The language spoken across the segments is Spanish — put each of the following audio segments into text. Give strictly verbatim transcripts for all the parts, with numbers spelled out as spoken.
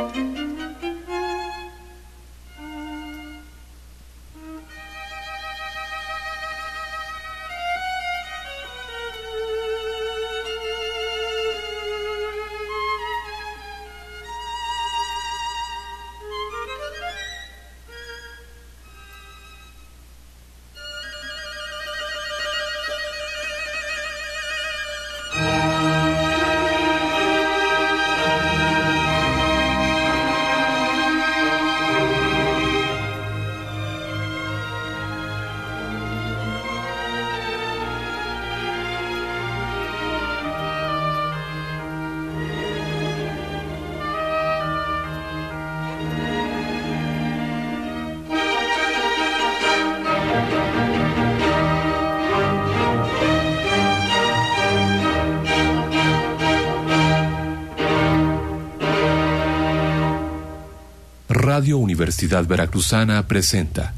Radio Universidad Veracruzana presenta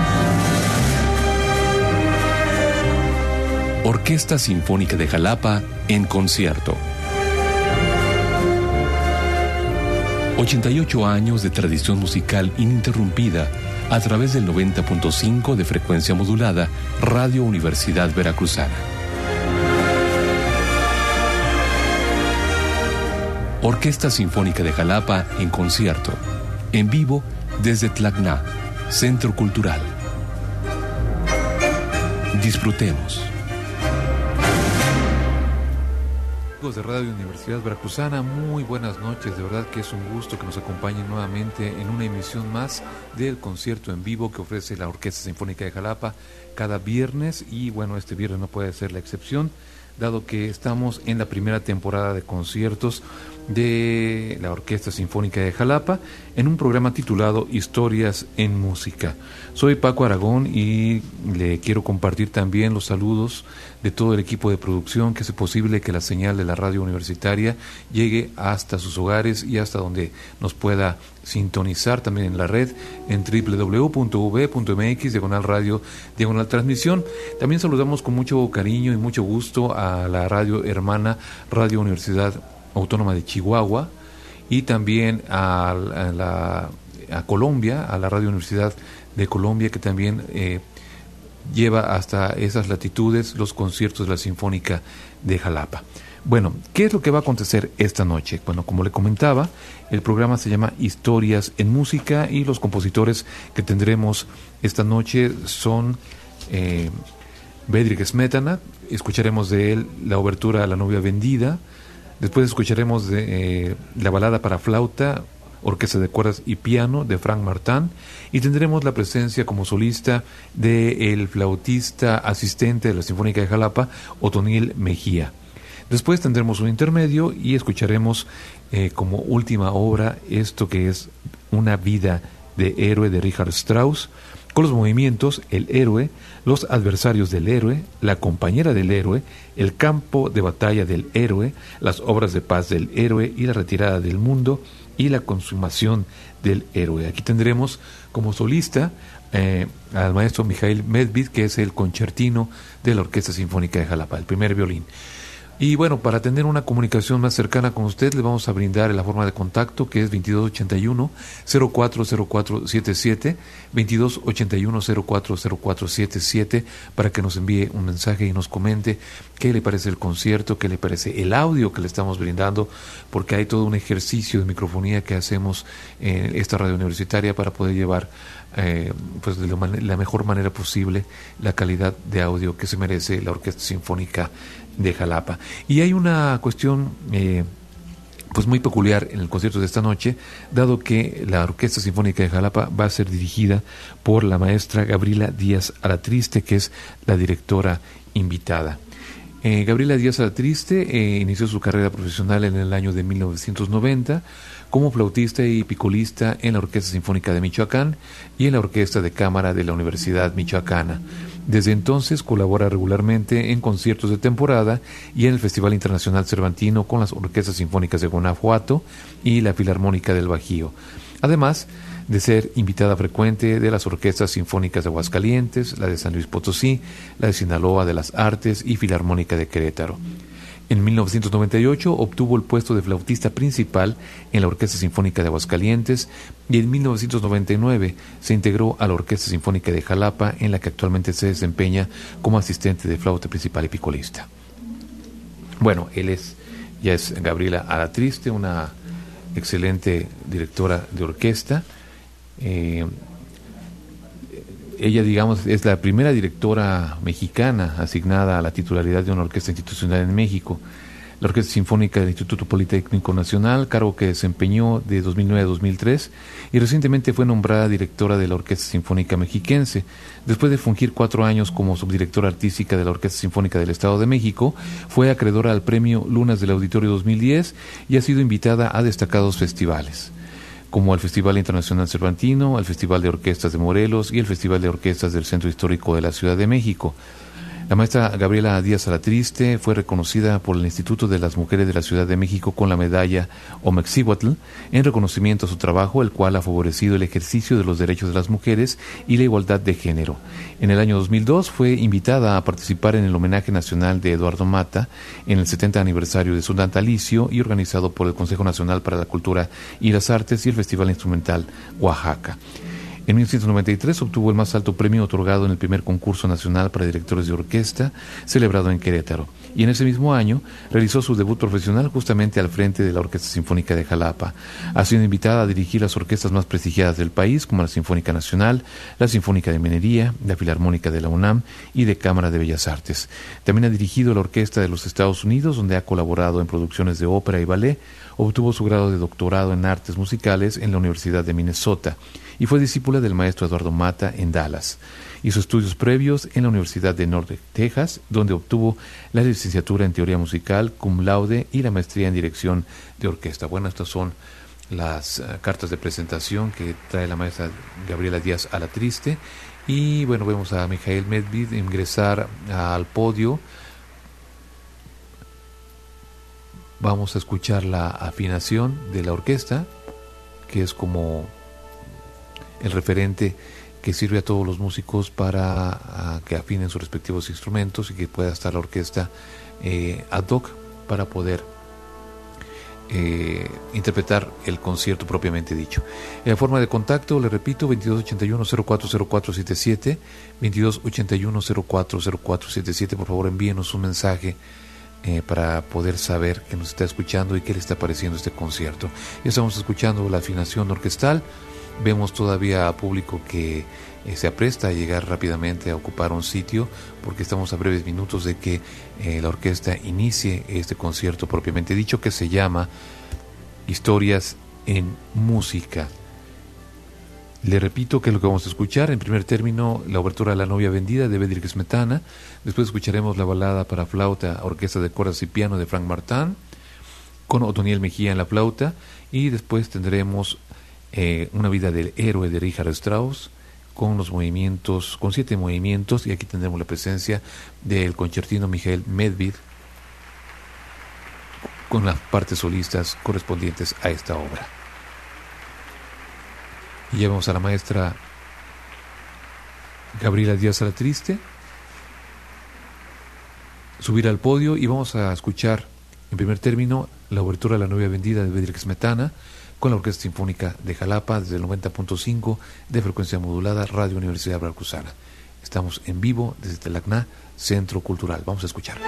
Orquesta Sinfónica de Jalapa en concierto. ochenta y ocho años de tradición musical ininterrumpida a través del noventa punto cinco de frecuencia modulada Radio Universidad Veracruzana. Orquesta Sinfónica de Jalapa en concierto. En vivo desde Tlacna, Centro Cultural. Disfrutemos. Amigos de Radio Universidad Veracruzana, muy buenas noches. De verdad que es un gusto que nos acompañen nuevamente en una emisión más del concierto en vivo que ofrece la Orquesta Sinfónica de Jalapa cada viernes. Y bueno, este viernes no puede ser la excepción, dado que estamos en la primera temporada de conciertos de la Orquesta Sinfónica de Jalapa en un programa titulado Historias en Música. Soy Paco Aragón y le quiero compartir también los saludos de todo el equipo de producción que hace posible que la señal de la radio universitaria llegue hasta sus hogares y hasta donde nos pueda sintonizar también en la red en doble u doble u doble u punto u v punto m x diagonal radio diagonal transmisión. También saludamos con mucho cariño y mucho gusto a la radio hermana Radio Universidad Autónoma de Chihuahua y también a, a, la, a Colombia, a la Radio Universidad de Colombia, que también eh, lleva hasta esas latitudes los conciertos de la Sinfónica de Jalapa. Bueno, ¿qué es lo que va a acontecer esta noche? Bueno, como le comentaba, el programa se llama Historias en Música y los compositores que tendremos esta noche son eh, Bedřich Smetana. Escucharemos de él la obertura a La novia vendida. Después escucharemos de, eh, la balada para flauta, orquesta de cuerdas y piano de Frank Martin, y tendremos la presencia como solista del flautista asistente de la Sinfónica de Jalapa, Otoniel Mejía. Después tendremos un intermedio y escucharemos eh, como última obra esto que es Una vida de héroe de Richard Strauss, con los movimientos El héroe, Los adversarios del héroe, La compañera del héroe, El campo de batalla del héroe, Las obras de paz del héroe y La retirada del mundo y La consumación del héroe. Aquí tendremos como solista eh, al maestro Mikhail Medved, que es el concertino de la Orquesta Sinfónica de Jalapa, el primer violín. Y bueno, para tener una comunicación más cercana con usted, le vamos a brindar la forma de contacto, que es veintidós ochenta y uno cero cuatro cero cuatro siete siete, veintidós ochenta y uno cero cuatro cero cuatro siete siete, para que nos envíe un mensaje y nos comente qué le parece el concierto, qué le parece el audio que le estamos brindando, porque hay todo un ejercicio de microfonía que hacemos en esta radio universitaria para poder llevar eh, pues de la, man- la mejor manera posible la calidad de audio que se merece la Orquesta Sinfónica de Jalapa. Y hay una cuestión eh, pues muy peculiar en el concierto de esta noche, dado que la Orquesta Sinfónica de Jalapa va a ser dirigida por la maestra Gabriela Díaz Alatriste, que es la directora invitada. Eh, Gabriela Díaz Alatriste eh, inició su carrera profesional en el año de mil novecientos noventa como flautista y picolista en la Orquesta Sinfónica de Michoacán y en la Orquesta de Cámara de la Universidad Michoacana. Desde entonces colabora regularmente en conciertos de temporada y en el Festival Internacional Cervantino con las Orquestas Sinfónicas de Guanajuato y la Filarmónica del Bajío, además de ser invitada frecuente de las Orquestas Sinfónicas de Aguascalientes, la de San Luis Potosí, la de Sinaloa de las Artes y Filarmónica de Querétaro. En mil novecientos noventa y ocho obtuvo el puesto de flautista principal en la Orquesta Sinfónica de Aguascalientes y en mil novecientos noventa y nueve se integró a la Orquesta Sinfónica de Jalapa, en la que actualmente se desempeña como asistente de flauta principal y picolista. Bueno, él es, ya es Gabriela Alatriste, una excelente directora de orquesta. Eh, ella, digamos, es la primera directora mexicana asignada a la titularidad de una orquesta institucional en México. La Orquesta Sinfónica del Instituto Politécnico Nacional, cargo que desempeñó de dos mil nueve a dos mil tres, y recientemente fue nombrada directora de la Orquesta Sinfónica Mexiquense. Después de fungir cuatro años como subdirectora artística de la Orquesta Sinfónica del Estado de México, fue acreedora al Premio Lunas del Auditorio dos mil diez y ha sido invitada a destacados festivales, como el Festival Internacional Cervantino, el Festival de Orquestas de Morelos y el Festival de Orquestas del Centro Histórico de la Ciudad de México. La maestra Gabriela Díaz Alatriste fue reconocida por el Instituto de las Mujeres de la Ciudad de México con la medalla Omexihuatl en reconocimiento a su trabajo, el cual ha favorecido el ejercicio de los derechos de las mujeres y la igualdad de género. En el año dos mil dos fue invitada a participar en el homenaje nacional de Eduardo Mata en el setenta aniversario de su natalicio y organizado por el Consejo Nacional para la Cultura y las Artes y el Festival Instrumental Oaxaca. En mil novecientos noventa y tres obtuvo el más alto premio otorgado en el primer concurso nacional para directores de orquesta, celebrado en Querétaro. Y en ese mismo año realizó su debut profesional justamente al frente de la Orquesta Sinfónica de Jalapa. Ha sido invitada a dirigir las orquestas más prestigiadas del país, como la Sinfónica Nacional, la Sinfónica de Minería, la Filarmónica de la UNAM y de Cámara de Bellas Artes. También ha dirigido la Orquesta de los Estados Unidos, donde ha colaborado en producciones de ópera y ballet. Obtuvo su grado de doctorado en artes musicales en la Universidad de Minnesota y fue discípula del maestro Eduardo Mata en Dallas. Hizo estudios previos en la Universidad de Norte, Texas, donde obtuvo la licenciatura en teoría musical, cum laude, y la maestría en dirección de orquesta. Bueno, estas son las uh, cartas de presentación que trae la maestra Gabriela Díaz Alatriste. Y bueno, vemos a Mijael Medvid ingresar al podio. Vamos a escuchar la afinación de la orquesta, que es como el referente que sirve a todos los músicos para a, que afinen sus respectivos instrumentos y que pueda estar la orquesta eh, ad hoc para poder eh, interpretar el concierto propiamente dicho. En forma de contacto, le repito, veintidós ochenta y uno cero cuatro cero cuatro siete siete, veintidós ochenta y uno cero cuatro cero cuatro siete siete. Por favor, envíenos un mensaje Eh, para poder saber que nos está escuchando y qué le está pareciendo este concierto. Ya estamos escuchando la afinación orquestal. Vemos todavía a público que eh, se apresta a llegar rápidamente a ocupar un sitio, porque estamos a breves minutos de que eh, la orquesta inicie este concierto propiamente dicho, que se llama Historias en Música. Le repito que es lo que vamos a escuchar. En primer término, la obertura de La Novia Vendida de Bedřich Smetana. Después escucharemos la balada para flauta, orquesta de cuerdas y piano de Frank Martin, con Otoniel Mejía en la flauta. Y después tendremos eh, Una vida del héroe de Richard Strauss, con los movimientos, con siete movimientos. Y aquí tendremos la presencia del concertino Mijael Medvid, con las partes solistas correspondientes a esta obra. Y ya vemos a la maestra Gabriela Díaz Alatriste subir al podio, y vamos a escuchar en primer término la obertura de La Novia Vendida de Bedřich Smetana con la Orquesta Sinfónica de Jalapa desde el noventa punto cinco de frecuencia modulada, Radio Universidad Veracruzana. Estamos en vivo desde Telacná, Centro Cultural. Vamos a escuchar.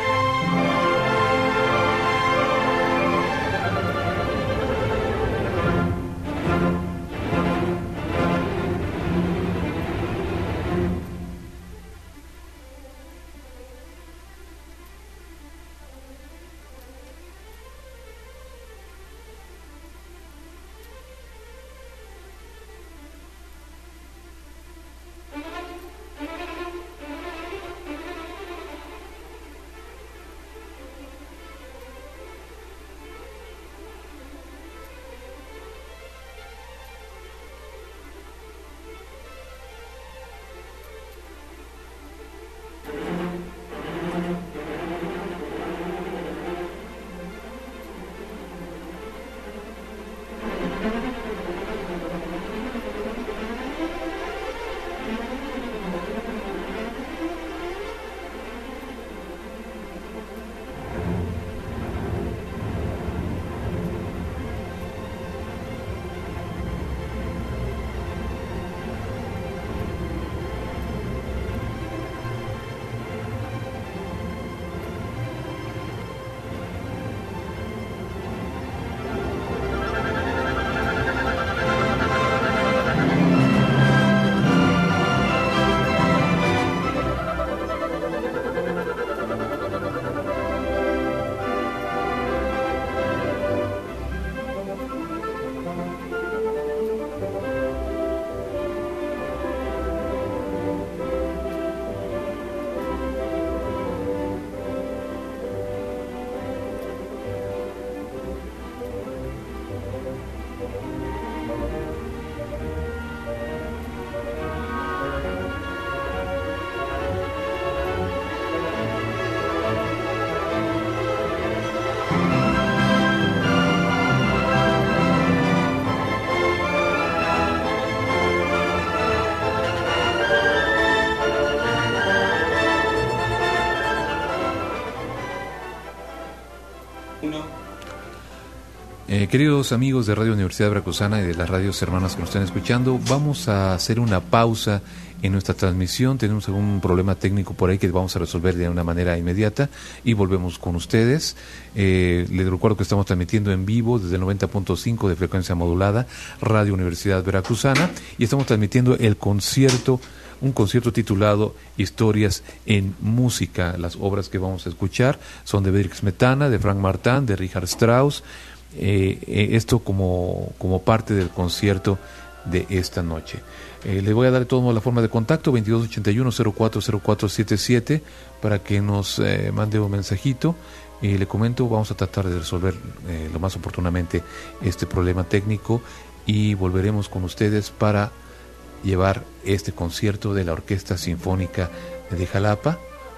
Queridos amigos de Radio Universidad Veracruzana y de las radios hermanas que nos están escuchando, vamos a hacer una pausa en nuestra transmisión. Tenemos algún problema técnico por ahí que vamos a resolver de una manera inmediata y volvemos con ustedes. Eh, les recuerdo que estamos transmitiendo en vivo desde el noventa punto cinco de frecuencia modulada, Radio Universidad Veracruzana, y estamos transmitiendo el concierto, un concierto titulado Historias en Música. Las obras que vamos a escuchar son de Bedřich Smetana, de Frank Martin, de Richard Strauss. Eh, eh, esto como, como parte del concierto de esta noche. Eh, le voy a dar de todos modos la forma de contacto, veintidós ochenta y uno cero cuatro cero cuatro setenta y siete, para que nos eh, mande un mensajito. Y le comento, vamos a tratar de resolver eh, lo más oportunamente este problema técnico y volveremos con ustedes para llevar este concierto de la Orquesta Sinfónica de Jalapa.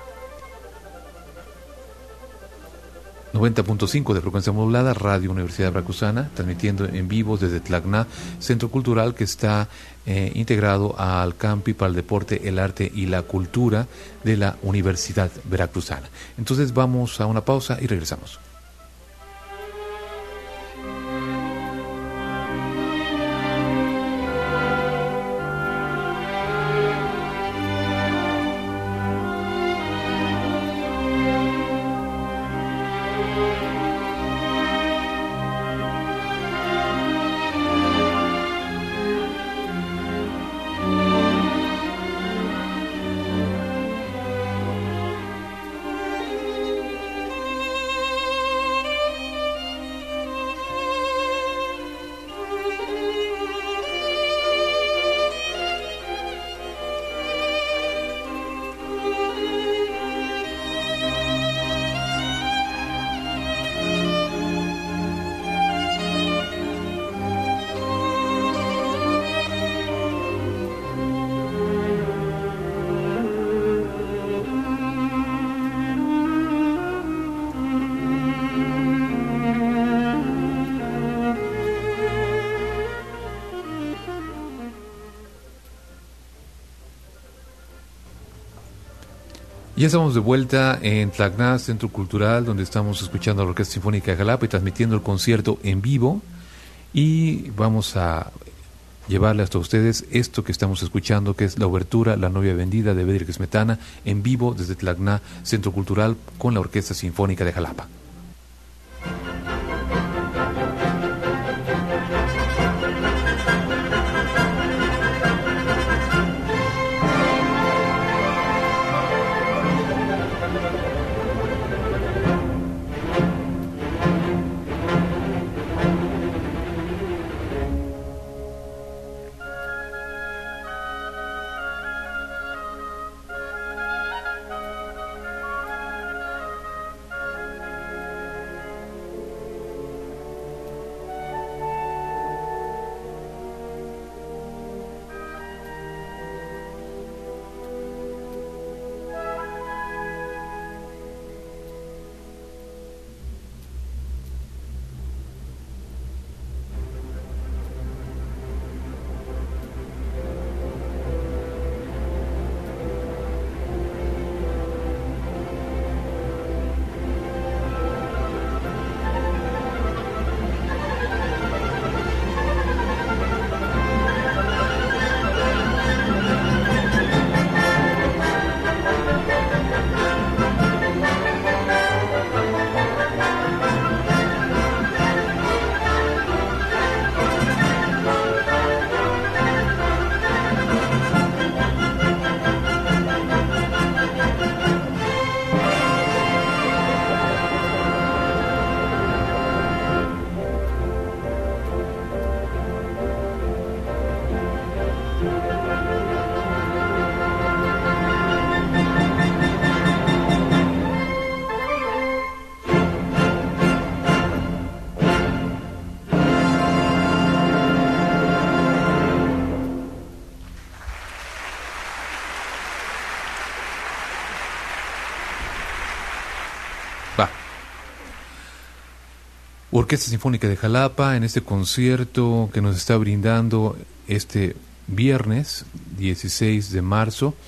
noventa punto cinco de frecuencia modulada, Radio Universidad Veracruzana, transmitiendo en vivo desde Tlacna, Centro Cultural que está eh, integrado al Campi para el Deporte, el Arte y la Cultura de la Universidad Veracruzana. Entonces vamos a una pausa y regresamos. Ya estamos de vuelta en Tlacna, Centro Cultural, donde estamos escuchando a la Orquesta Sinfónica de Jalapa y transmitiendo el concierto en vivo. Y vamos a llevarle hasta ustedes esto que estamos escuchando, que es la obertura La novia vendida de Bedřich Smetana, en vivo desde Tlacna, Centro Cultural, con la Orquesta Sinfónica de Jalapa. Orquesta Sinfónica de Jalapa en este concierto que nos está brindando este viernes dieciséis de marzo,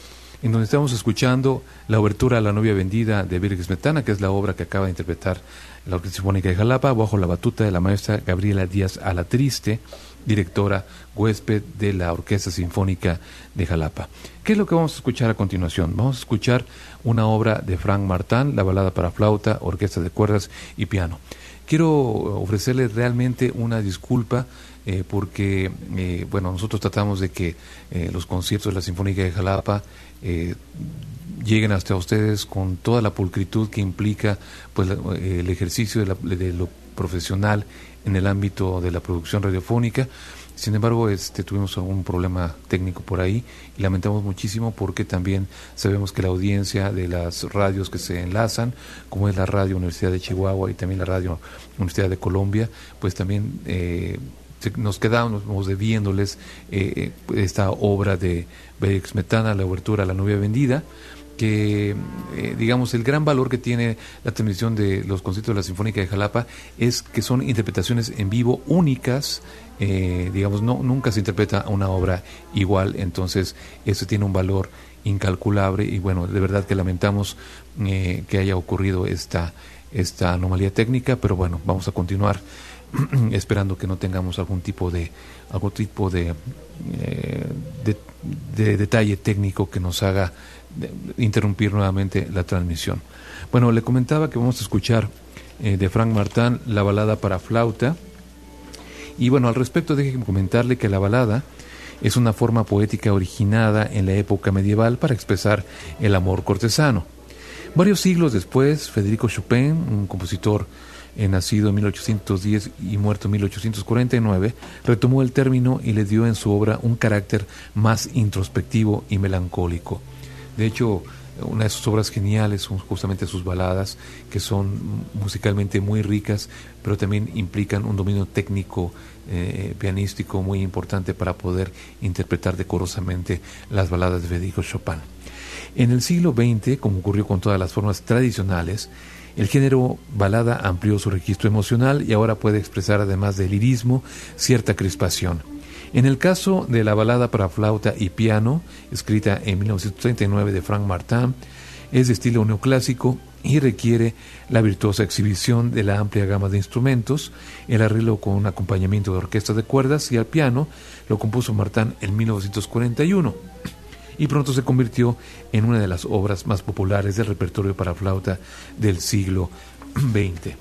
en donde estamos escuchando la obertura a La novia vendida de Virgen Smetana, que es la obra que acaba de interpretar la Orquesta Sinfónica de Jalapa, bajo la batuta de la maestra Gabriela Díaz Alatriste, directora huésped de la Orquesta Sinfónica de Jalapa. ¿Qué es lo que vamos a escuchar a continuación? Vamos a escuchar una obra de Frank Martin, la balada para flauta, orquesta de cuerdas y piano. Quiero ofrecerle realmente una disculpa eh, porque, eh, bueno, nosotros tratamos de que eh, los conciertos de la Sinfónica de Jalapa eh, lleguen hasta ustedes con toda la pulcritud que implica pues la, el ejercicio de, la, de lo profesional en el ámbito de la producción radiofónica. Sin embargo, este, tuvimos algún problema técnico por ahí y lamentamos muchísimo porque también sabemos que la audiencia de las radios que se enlazan, como es la Radio Universidad de Chihuahua y también la Radio Universidad de Colombia, pues también eh, nos quedamos debiéndoles eh, esta obra de Virgen Smetana, la obertura a La novia vendida, que eh, digamos el gran valor que tiene la transmisión de los conciertos de la Sinfónica de Jalapa es que son interpretaciones en vivo únicas, eh, digamos no nunca se interpreta una obra igual, entonces eso tiene un valor incalculable y bueno, de verdad que lamentamos eh, que haya ocurrido esta esta anomalía técnica, pero bueno, vamos a continuar esperando que no tengamos algún tipo de algún tipo de, eh, de, de detalle técnico que nos haga de interrumpir nuevamente la transmisión. Bueno, le comentaba que vamos a escuchar eh, de Frank Martin la balada para flauta, y bueno, al respecto déjeme comentarle que la balada es una forma poética originada en la época medieval para expresar el amor cortesano. Varios siglos después, Federico Chopin, un compositor eh, nacido en mil ochocientos diez y muerto en mil ochocientos cuarenta y nueve, retomó el término y le dio en su obra un carácter más introspectivo y melancólico. De hecho, una de sus obras geniales son justamente sus baladas, que son musicalmente muy ricas, pero también implican un dominio técnico, eh, pianístico muy importante para poder interpretar decorosamente las baladas de Federico Chopin. En el siglo veinte, como ocurrió con todas las formas tradicionales, el género balada amplió su registro emocional y ahora puede expresar, además del lirismo, cierta crispación. En el caso de la balada para flauta y piano, escrita en mil novecientos treinta y nueve de Frank Martin, es de estilo neoclásico y requiere la virtuosa exhibición de la amplia gama de instrumentos. El arreglo con un acompañamiento de orquesta de cuerdas y al piano lo compuso Martin en mil novecientos cuarenta y uno y pronto se convirtió en una de las obras más populares del repertorio para flauta del siglo veinte.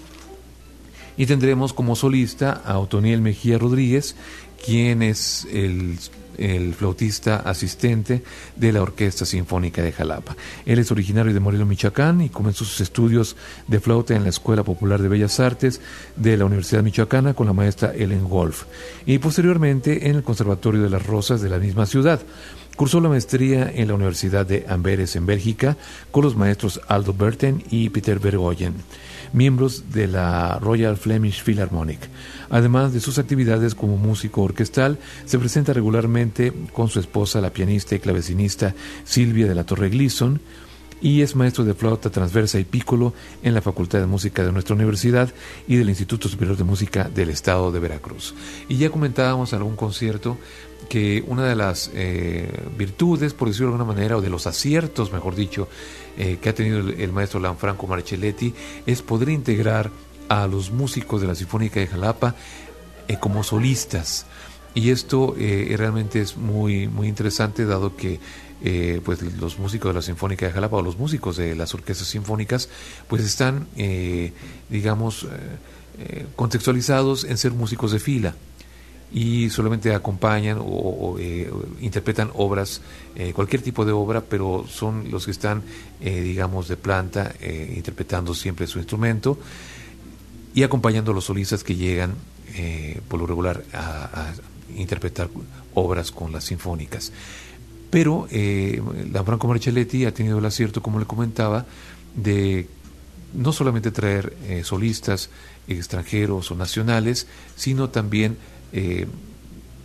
Y tendremos como solista a Otoniel Mejía Rodríguez, quien es el, el flautista asistente de la Orquesta Sinfónica de Jalapa. Él es originario de Morelos, Michoacán, y comenzó sus estudios de flauta en la Escuela Popular de Bellas Artes de la Universidad Michoacana con la maestra Ellen Wolf, y posteriormente en el Conservatorio de las Rosas de la misma ciudad. Cursó la maestría en la Universidad de Amberes en Bélgica con los maestros Aldo Berten y Peter Vergoyen, miembros de la Royal Flemish Philharmonic. Además de sus actividades como músico orquestal, se presenta regularmente con su esposa, la pianista y clavecinista Silvia de la Torre Gleason, y es maestro de flauta transversa y pícolo en la Facultad de Música de nuestra universidad y del Instituto Superior de Música del Estado de Veracruz. Y ya comentábamos en algún concierto que una de las eh, virtudes, por decirlo de alguna manera, o de los aciertos, mejor dicho, eh, que ha tenido el, el maestro Lanfranco Marcelletti, es poder integrar a los músicos de la Sinfónica de Jalapa eh, como solistas. Y esto eh, realmente es muy, muy interesante, dado que eh, pues los músicos de la Sinfónica de Jalapa o los músicos de las orquestas sinfónicas pues están, eh, digamos, eh, eh, contextualizados en ser músicos de fila, y solamente acompañan o, o eh, interpretan obras, eh, cualquier tipo de obra, pero son los que están, eh, digamos, de planta, eh, interpretando siempre su instrumento y acompañando a los solistas que llegan eh, por lo regular a, a interpretar obras con las sinfónicas. Pero eh, Lanfranco Marcelletti ha tenido el acierto, como le comentaba, de no solamente traer eh, solistas extranjeros o nacionales, sino también Eh,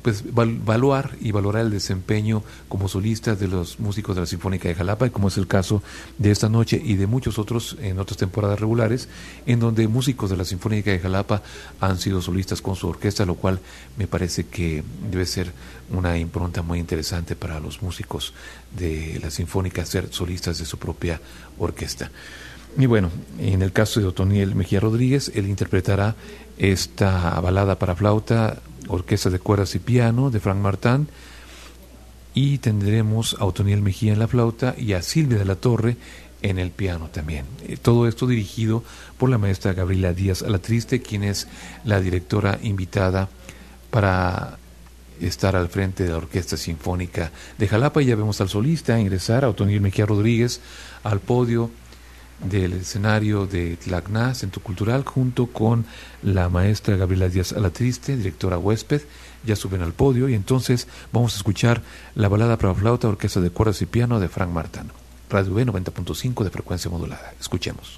pues val- evaluar y valorar el desempeño como solistas de los músicos de la Sinfónica de Jalapa, y como es el caso de esta noche y de muchos otros en otras temporadas regulares, en donde músicos de la Sinfónica de Jalapa han sido solistas con su orquesta, lo cual me parece que debe ser una impronta muy interesante para los músicos de la Sinfónica ser solistas de su propia orquesta. Y bueno, en el caso de Otoniel Mejía Rodríguez, él interpretará esta balada para flauta, orquesta de cuerdas y piano de Frank Martin, y tendremos a Otoniel Mejía en la flauta y a Silvia de la Torre en el piano también. Eh, Todo esto dirigido por la maestra Gabriela Díaz Alatriste, quien es la directora invitada para estar al frente de la Orquesta Sinfónica de Jalapa. Y ya vemos al solista ingresar, a Otoniel Mejía Rodríguez, al podio del escenario de Tlacná, Centro Cultural, junto con la maestra Gabriela Díaz Alatriste, directora huésped. Ya suben al podio y entonces vamos a escuchar la balada para flauta, orquesta de cuerdas y piano de Frank Martin. Radio B noventa punto cinco de frecuencia modulada. Escuchemos.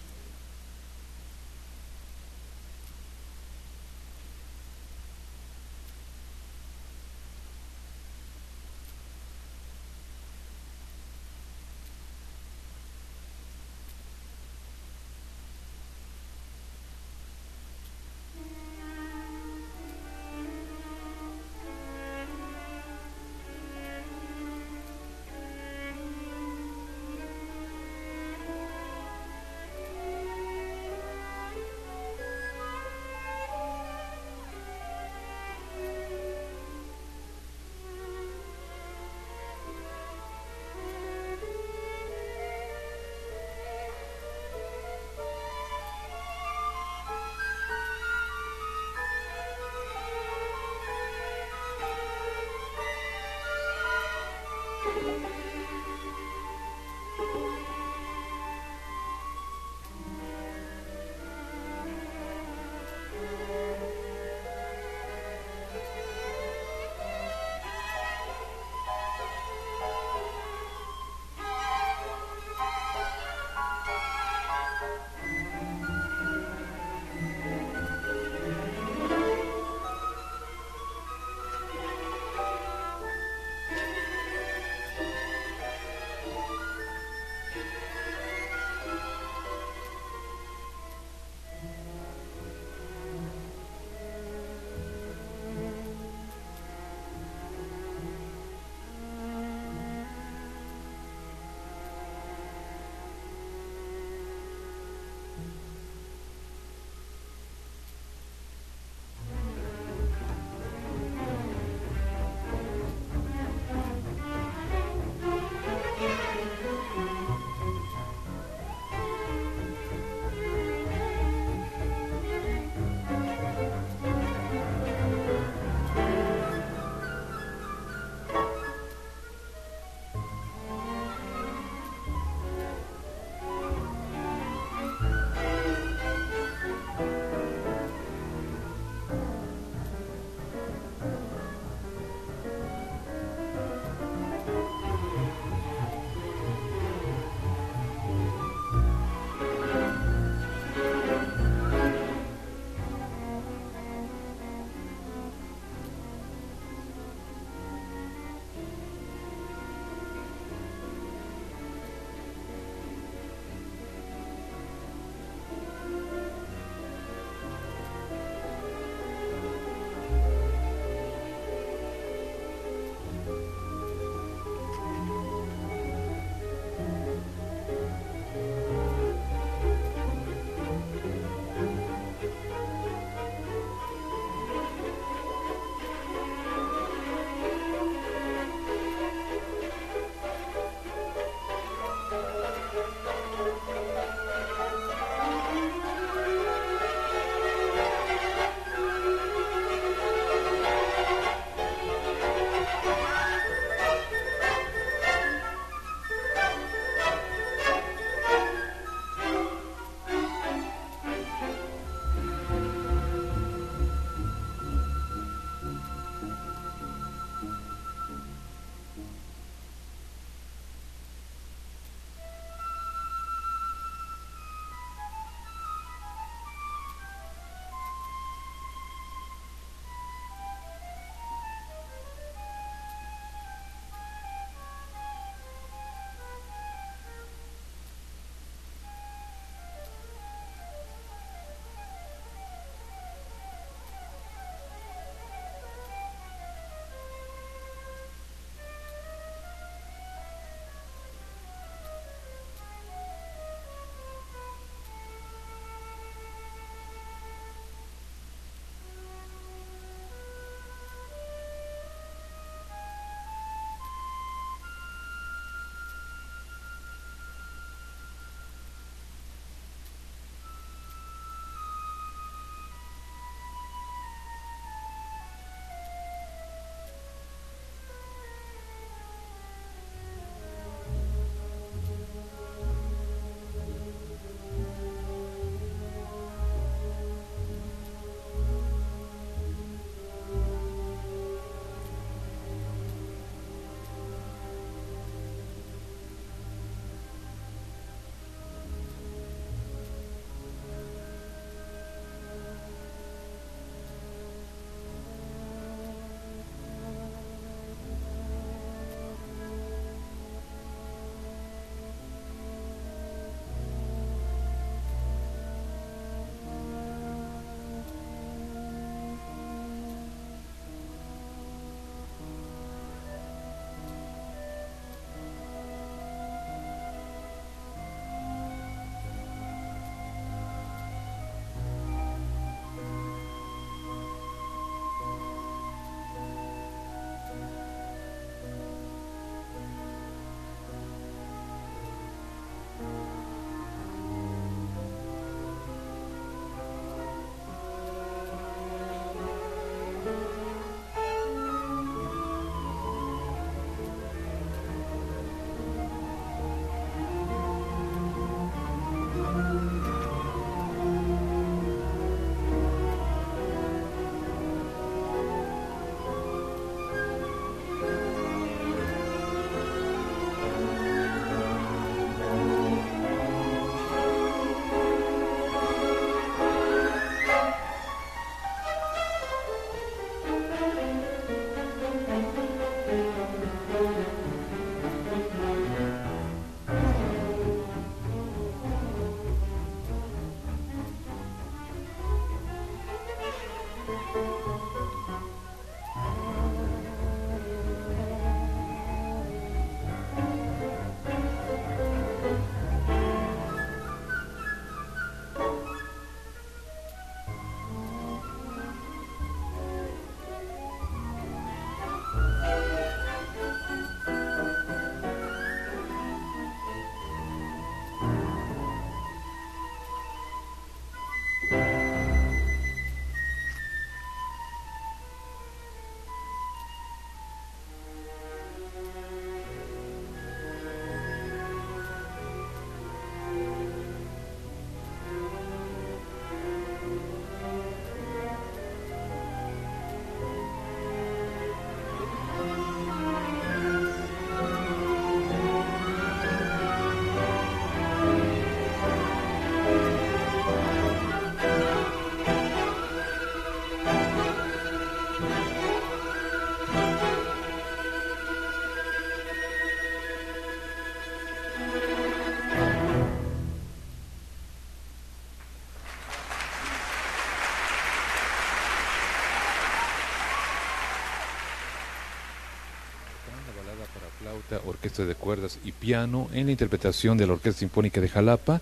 flauta, orquesta de cuerdas y piano en la interpretación de la Orquesta Sinfónica de Jalapa.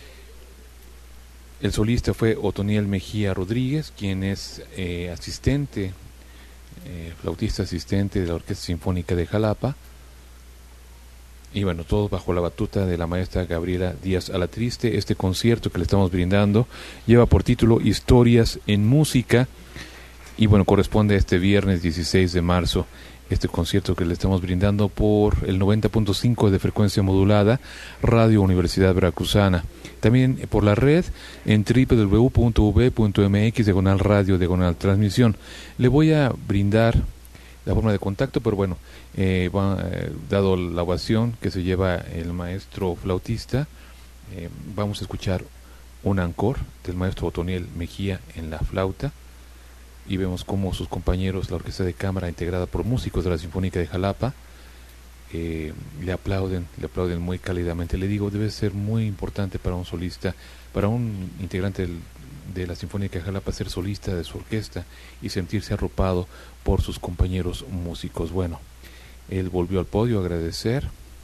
El solista fue Otoniel Mejía Rodríguez, quien es eh, asistente, eh, flautista asistente de la Orquesta Sinfónica de Jalapa. Y bueno, todos bajo la batuta de la maestra Gabriela Díaz Alatriste. Este concierto que le estamos brindando lleva por título Historias en Música. Y bueno, corresponde a este viernes dieciséis de marzo. Este concierto que le estamos brindando por el noventa punto cinco de frecuencia modulada, Radio Universidad Veracruzana. También por la red en doble u doble u doble u punto u v punto m x diagonal radio diagonal transmisión. Le voy a brindar la forma de contacto, pero bueno, eh, va, eh, dado la ovación que se lleva el maestro flautista, eh, vamos a escuchar un encore del maestro Otoniel Mejía en la flauta. Y vemos cómo sus compañeros, la orquesta de cámara integrada por músicos de la Sinfónica de Jalapa, eh, le aplauden, le aplauden muy cálidamente. Le digo, debe ser muy importante para un solista, para un integrante del, de la Sinfónica de Jalapa, ser solista de su orquesta y sentirse arropado por sus compañeros músicos. Bueno, él volvió al podio a agradecer.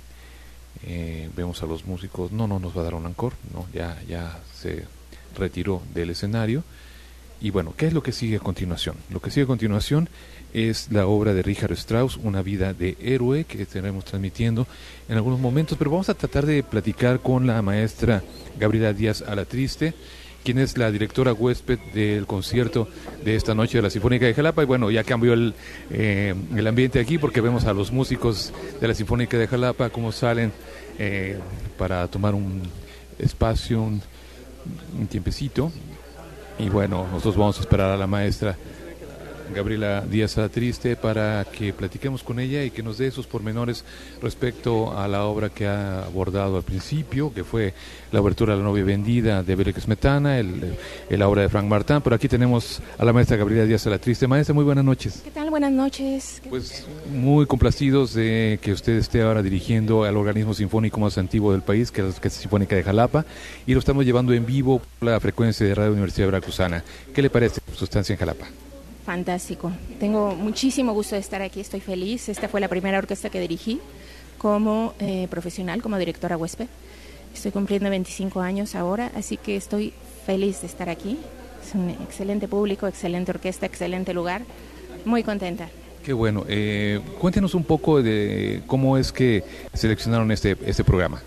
Eh, vemos a los músicos, no, no nos va a dar un encore, no, ya, ya se retiró del escenario. Y bueno, ¿qué es lo que sigue a continuación? Lo que sigue a continuación es la obra de Richard Strauss, Una vida de héroe, que estaremos transmitiendo en algunos momentos, pero vamos a tratar de platicar con la maestra Gabriela Díaz Alatriste, quien es la directora huésped del concierto de esta noche de la Sinfónica de Jalapa. Y bueno, ya cambió el, eh, el ambiente aquí, porque vemos a los músicos de la Sinfónica de Jalapa cómo salen eh, para tomar un espacio, un, un tiempecito. Y bueno, nosotros vamos a esperar a la maestra Gabriela Díaz Alatriste para que platiquemos con ella y que nos dé esos pormenores respecto a la obra que ha abordado al principio, que fue la obertura de La novia vendida de Beric Smetana, el, el, la obra de Frank Martin. Pero aquí tenemos a la maestra Gabriela Díaz Alatriste. Maestra, muy buenas noches. ¿Qué tal? Buenas noches. Pues muy complacidos de que usted esté ahora dirigiendo al organismo sinfónico más antiguo del país, que es la Orquesta Sinfónica de Jalapa, y lo estamos llevando en vivo por la frecuencia de Radio Universidad Veracruzana. ¿Qué le parece su estancia en Jalapa? Fantástico. Tengo muchísimo gusto de estar aquí, estoy feliz. Esta fue la primera orquesta que dirigí como eh, profesional, como directora huésped. Estoy cumpliendo veinticinco años ahora, así que estoy feliz de estar aquí. Es un excelente público, excelente orquesta, excelente lugar. Muy contenta. Qué bueno. Eh, cuéntenos un poco de cómo es que seleccionaron este, este programa.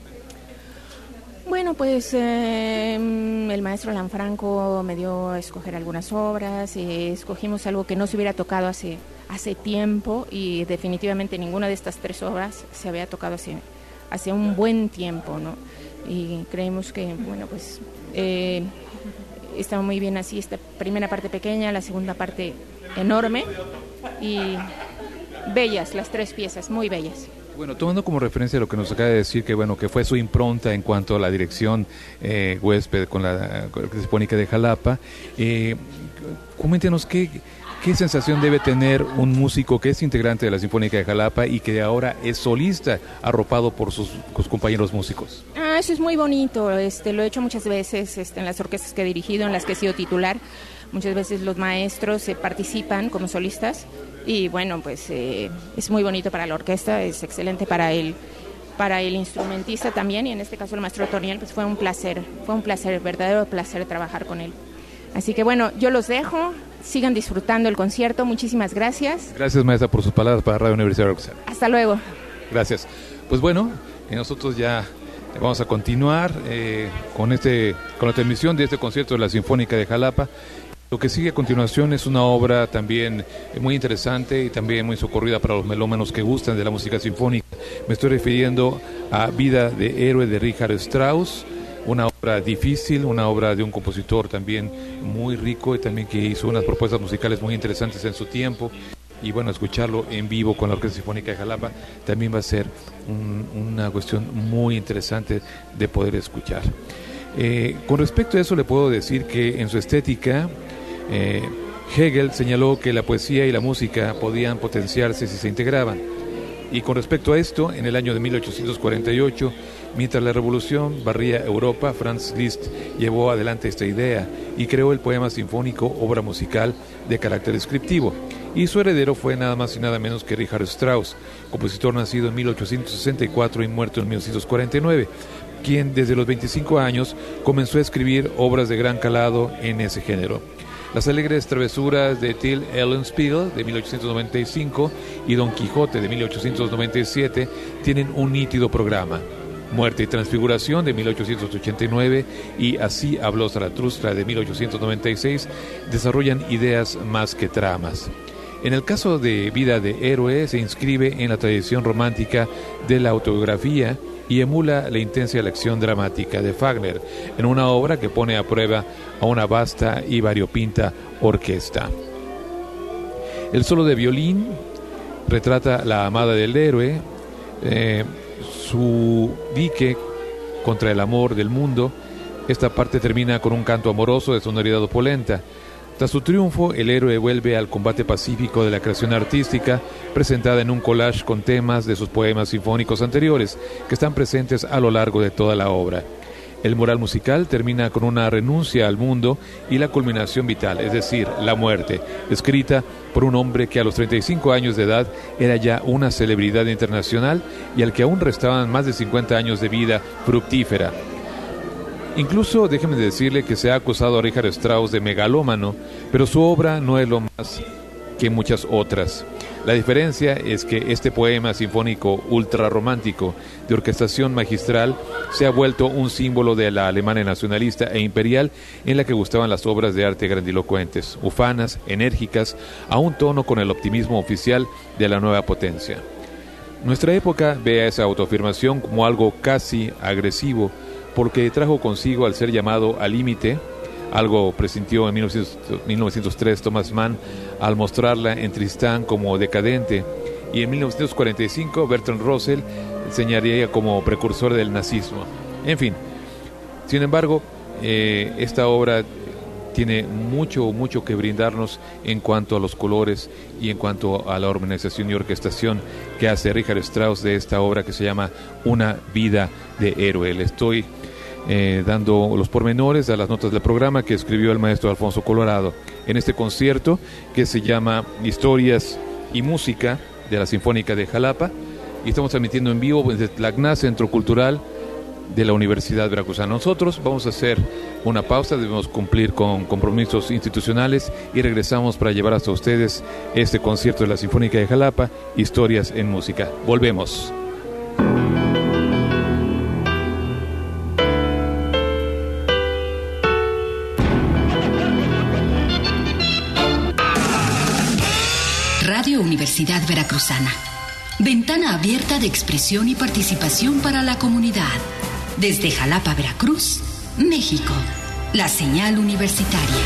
Bueno, pues eh, el maestro Lanfranco me dio a escoger algunas obras, y escogimos algo que no se hubiera tocado hace, hace tiempo, y definitivamente ninguna de estas tres obras se había tocado hace, hace un buen tiempo, ¿no? Y creemos que, bueno, pues eh, está muy bien así, esta primera parte pequeña, la segunda parte enorme, y bellas las tres piezas, muy bellas. Bueno, tomando como referencia lo que nos acaba de decir, que bueno, que fue su impronta en cuanto a la dirección eh, huésped con la Orquesta Sinfónica de Jalapa, eh, coméntenos qué, qué sensación debe tener un músico que es integrante de la Sinfónica de Jalapa y que ahora es solista, arropado por sus, sus compañeros músicos. Ah, eso es muy bonito, este, lo he hecho muchas veces este, en las orquestas que he dirigido, en las que he sido titular. Muchas veces los maestros eh, participan como solistas. Y bueno, pues eh, es muy bonito para la orquesta, es excelente para el, para el instrumentista también, y en este caso el maestro Otoniel, pues fue un placer, fue un placer, verdadero placer trabajar con él. Así que bueno, yo los dejo, sigan disfrutando el concierto, muchísimas gracias. Gracias, maestra, por sus palabras para Radio Universidad Veracruzana. Hasta luego. Gracias. Pues bueno, eh, nosotros ya vamos a continuar eh, con, este, con la transmisión de este concierto de la Sinfónica de Jalapa. Lo que sigue a continuación es una obra también muy interesante y también muy socorrida para los melómanos que gustan de la música sinfónica. Me estoy refiriendo a Vida de héroe de Richard Strauss, una obra difícil, una obra de un compositor también muy rico y también que hizo unas propuestas musicales muy interesantes en su tiempo. Y bueno, escucharlo en vivo con la Orquesta Sinfónica de Jalapa también va a ser un, una cuestión muy interesante de poder escuchar. Eh, con respecto a eso le puedo decir que en su estética, Eh, Hegel señaló que la poesía y la música podían potenciarse si se integraban. Y con respecto a esto, en el año de mil ochocientos cuarenta y ocho, mientras la revolución barría Europa, Franz Liszt llevó adelante esta idea y creó el poema sinfónico, obra musical de carácter descriptivo. y su heredero fue nada más y nada menos que Richard Strauss, compositor nacido en mil ochocientos sesenta y cuatro y muerto en mil novecientos cuarenta y nueve, quien desde los veinticinco años comenzó a escribir obras de gran calado en ese género. Las alegres travesuras de Till Eulenspiegel de mil ochocientos noventa y cinco y Don Quijote de mil ochocientos noventa y siete tienen un nítido programa. Muerte y Transfiguración de mil ochocientos ochenta y nueve y Así habló Zaratustra de mil ochocientos noventa y seis desarrollan ideas más que tramas. En el caso de Vida de Héroe se inscribe en la tradición romántica de la autobiografía y emula la intensa elección dramática de Wagner en una obra que pone a prueba a una vasta y variopinta orquesta. El solo de violín retrata la amada del héroe, eh, su dique contra el amor del mundo. Esta parte termina con un canto amoroso de sonoridad opulenta. Tras su triunfo, el héroe vuelve al combate pacífico de la creación artística, presentada en un collage con temas de sus poemas sinfónicos anteriores, que están presentes a lo largo de toda la obra. El moral musical termina con una renuncia al mundo y la culminación vital, es decir, la muerte, escrita por un hombre que a los treinta y cinco años de edad era ya una celebridad internacional y al que aún restaban más de cincuenta años de vida fructífera. Incluso, déjeme decirle que se ha acusado a Richard Strauss de megalómano, pero su obra no es lo más que muchas otras. La diferencia es que este poema sinfónico ultrarromántico de orquestación magistral se ha vuelto un símbolo de la Alemania nacionalista e imperial en la que gustaban las obras de arte grandilocuentes, ufanas, enérgicas, a un tono con el optimismo oficial de la nueva potencia. Nuestra época ve a esa autoafirmación como algo casi agresivo, porque trajo consigo al ser llamado al límite, algo presintió en mil novecientos tres Thomas Mann al mostrarla en Tristán como decadente, y en mil novecientos cuarenta y cinco Bertrand Russell señalaría como precursor del nazismo. En fin, sin embargo, eh, esta obra tiene mucho, mucho que brindarnos en cuanto a los colores y en cuanto a la organización y orquestación que hace Richard Strauss de esta obra que se llama Una vida de héroe. Le estoy eh, dando los pormenores a las notas del programa que escribió el maestro Alfonso Colorado en este concierto que se llama Historias y Música de la Sinfónica de Jalapa, y estamos transmitiendo en vivo desde Tlacná, Centro Cultural de la Universidad Veracruzana. Nosotros vamos a hacer una pausa, debemos cumplir con compromisos institucionales y regresamos para llevar hasta ustedes este concierto de la Sinfónica de Jalapa, Historias en Música. Volvemos. Radio Universidad Veracruzana. Ventana abierta de expresión y participación para la comunidad. Desde Jalapa, Veracruz, México. La señal universitaria.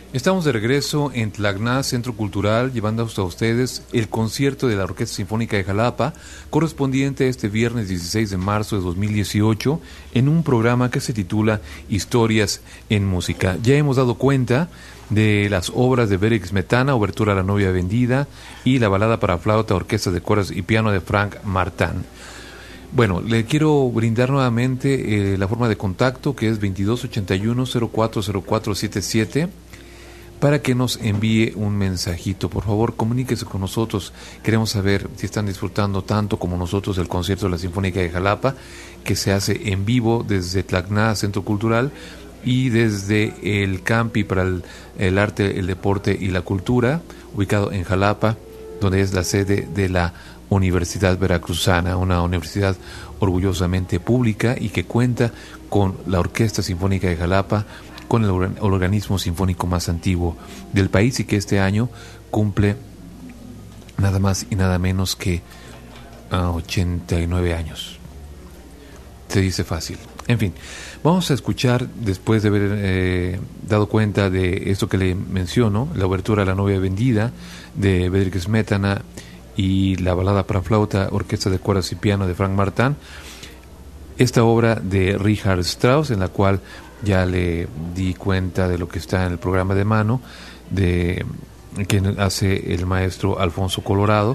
Estamos de regreso en Tlacná, Centro Cultural, llevando hasta ustedes el concierto de la Orquesta Sinfónica de Jalapa, correspondiente a este viernes dieciséis de marzo de dos mil dieciocho, en un programa que se titula Historias en Música. Ya hemos dado cuenta de las obras de Beric Smetana, Obertura a la novia vendida, y la balada para flauta, orquesta de cuerdas y piano de Frank Martin. Bueno, le quiero brindar nuevamente eh, la forma de contacto, que es veintidós ochenta y uno cero cuatro cero cuatro setenta y siete, para que nos envíe un mensajito. Por favor, comuníquese con nosotros. Queremos saber si están disfrutando tanto como nosotros el concierto de la Sinfónica de Jalapa, que se hace en vivo desde Tlacná, Centro Cultural, y desde el Campi para el, el Arte, el Deporte y la Cultura, ubicado en Jalapa, donde es la sede de la Universidad Veracruzana, una universidad orgullosamente pública y que cuenta con la Orquesta Sinfónica de Jalapa, con el organismo sinfónico más antiguo del país, y que este año cumple nada más y nada menos que uh, ochenta y nueve años. Se dice fácil. En fin, vamos a escuchar, después de haber eh, dado cuenta de esto que le menciono, la obertura a la novia vendida de Beric Smetana y la balada para flauta, orquesta de cuerdas y piano de Frank Martin, esta obra de Richard Strauss, en la cual ya le di cuenta de lo que está en el programa de mano, de que hace el maestro Alfonso Colorado.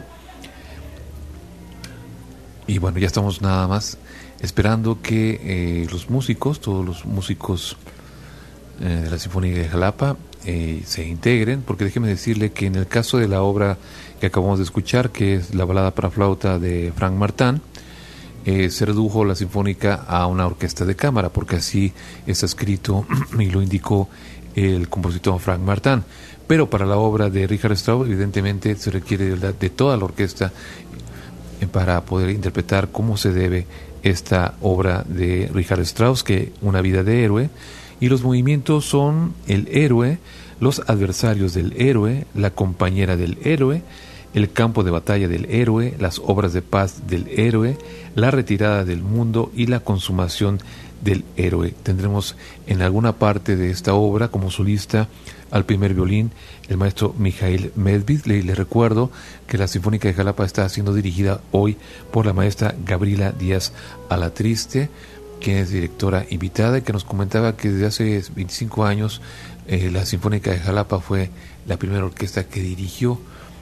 Y bueno, ya estamos nada más esperando que eh, los músicos, todos los músicos eh, de la Sinfónica de Jalapa eh, se integren, porque déjeme decirle que en el caso de la obra que acabamos de escuchar, que es la balada para flauta de Frank Martin, Eh, se redujo la sinfónica a una orquesta de cámara, porque así está escrito y lo indicó el compositor Frank Martin. Pero para la obra de Richard Strauss, evidentemente se requiere de, de toda la orquesta eh, para poder interpretar cómo se debe esta obra de Richard Strauss, que Una vida de héroe, y los movimientos son el héroe, los adversarios del héroe, la compañera del héroe, el campo de batalla del héroe, las obras de paz del héroe, la retirada del mundo y la consumación del héroe. Tendremos en alguna parte de esta obra como solista al primer violín el maestro Mikhail Medved. Le, le recuerdo que la Sinfónica de Jalapa está siendo dirigida hoy por la maestra Gabriela Díaz Alatriste, que es directora invitada y que nos comentaba que desde hace veinticinco años eh, la Sinfónica de Jalapa fue la primera orquesta que dirigió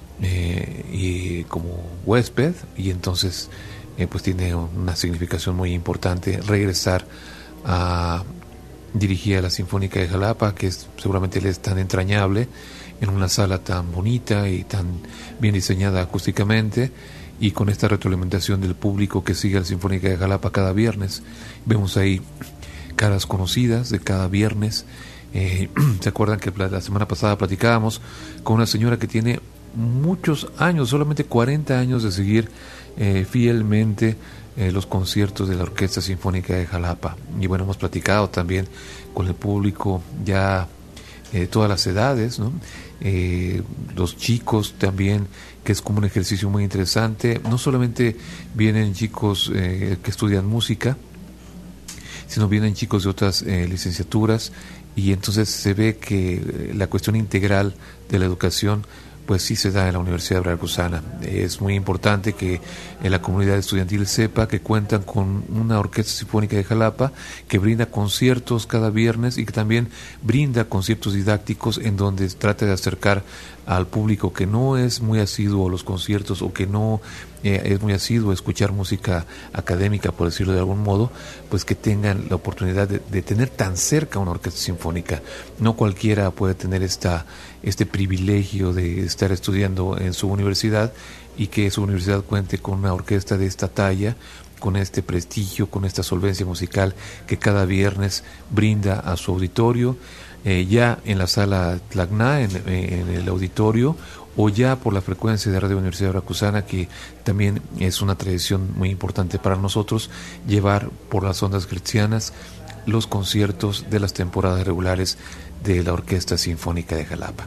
Eh, y como huésped, y entonces eh, pues tiene una significación muy importante regresar a dirigir a la Sinfónica de Jalapa, que es, seguramente le es tan entrañable en una sala tan bonita y tan bien diseñada acústicamente, y con esta retroalimentación del público que sigue a la Sinfónica de Jalapa cada viernes. Vemos ahí caras conocidas de cada viernes. Eh, ¿se acuerdan que la semana pasada platicábamos con una señora que tiene muchos años, solamente cuarenta años de seguir eh, fielmente eh, los conciertos de la Orquesta Sinfónica de Jalapa? Y bueno, hemos platicado también con el público ya eh, todas las edades, ¿no? Eh, los chicos también, que es como un ejercicio muy interesante. No solamente vienen chicos eh, que estudian música, sino vienen chicos de otras eh, licenciaturas, y entonces se ve que la cuestión integral de la educación pues sí se da en la Universidad Veracruzana. Es muy importante que en la comunidad estudiantil sepa que cuentan con una Orquesta Sinfónica de Jalapa que brinda conciertos cada viernes, y que también brinda conciertos didácticos en donde trata de acercar al público que no es muy asiduo a los conciertos, o que no eh, es muy asiduo a escuchar música académica, por decirlo de algún modo, pues que tengan la oportunidad de, de tener tan cerca una orquesta sinfónica. No cualquiera puede tener esta este privilegio de estar estudiando en su universidad, y que su universidad cuente con una orquesta de esta talla, con este prestigio, con esta solvencia musical que cada viernes brinda a su auditorio, eh, ya en la sala Tlacná, en, en el auditorio, o ya por la frecuencia de Radio Universidad Veracruzana, que también es una tradición muy importante para nosotros, llevar por las ondas cristianas los conciertos de las temporadas regulares de la Orquesta Sinfónica de Jalapa.